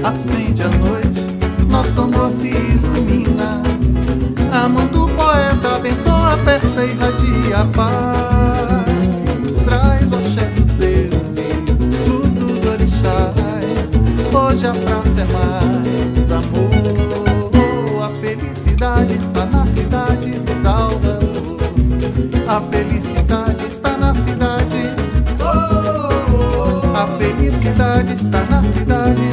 acende a noite, nosso amor se ilumina. A mão do poeta abençoa a festa e irradia a paz. Traz axé dos deuses, luz dos orixás. Hoje a praça é mais amor. A felicidade está na cidade de Salvador. A felicidade está na cidade. A felicidade está na cidade.